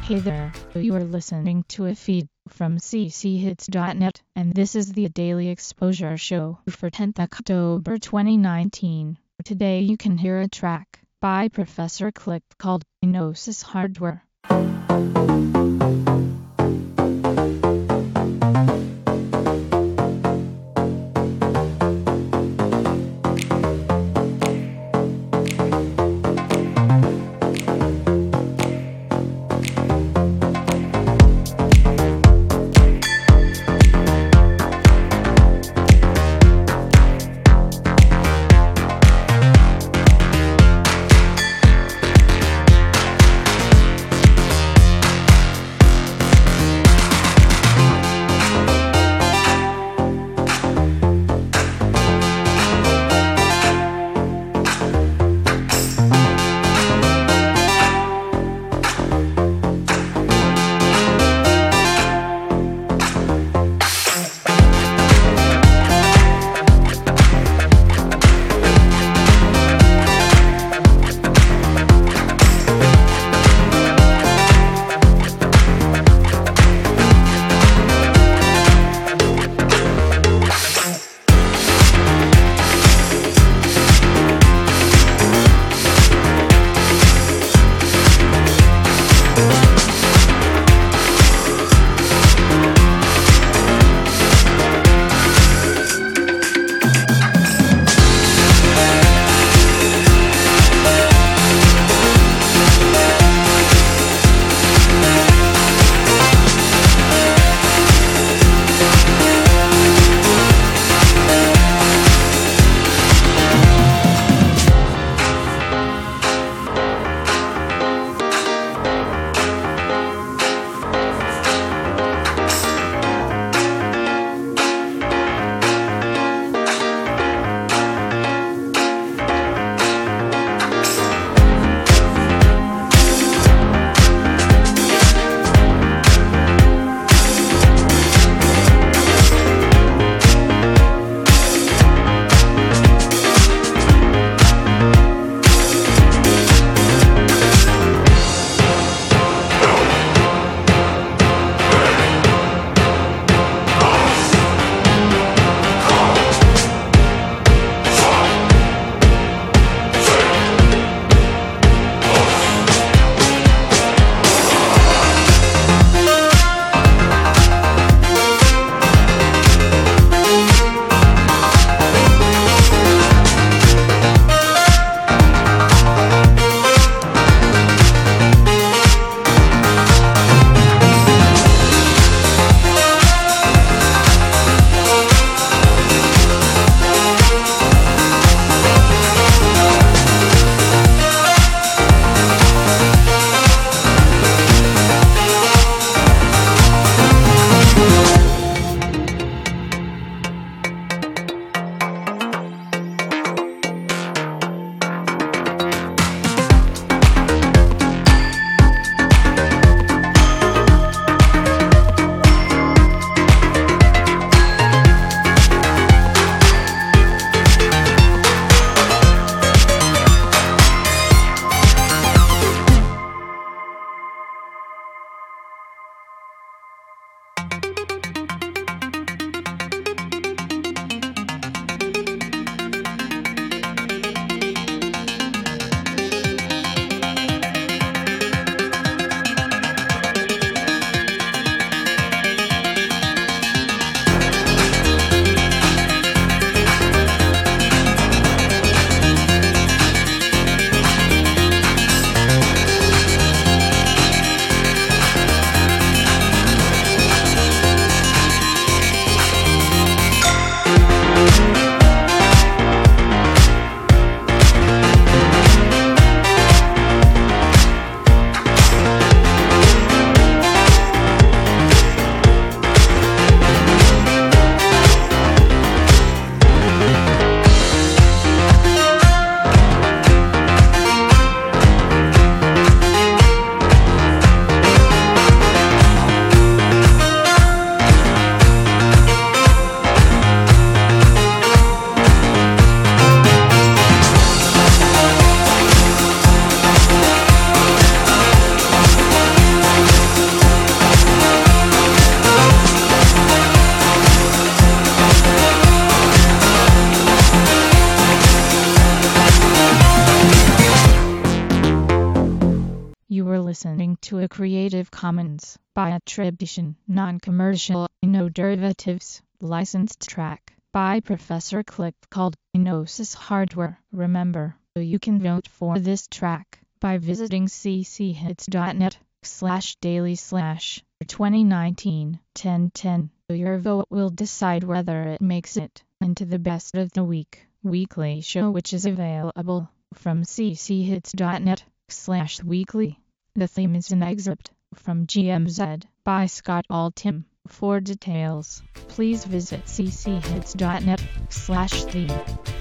Hey there, you are listening to a feed from cchits.net, and this is the Daily Exposure Show for 10th October 2019. Today you can hear a track by Professor Click called Gnosis Hardware. listening to a Creative Commons by attribution, non-commercial, no derivatives, licensed track by Professor Click called Gnosis Hardware. Remember, you can vote for this track by visiting cchits.net/daily/2019-1010. Your vote will decide whether it makes it into the Best of the Week weekly show, which is available from cchits.net/weekly. The theme is an excerpt from GMZ by Scott Altham. For details, please visit cchits.net/theme.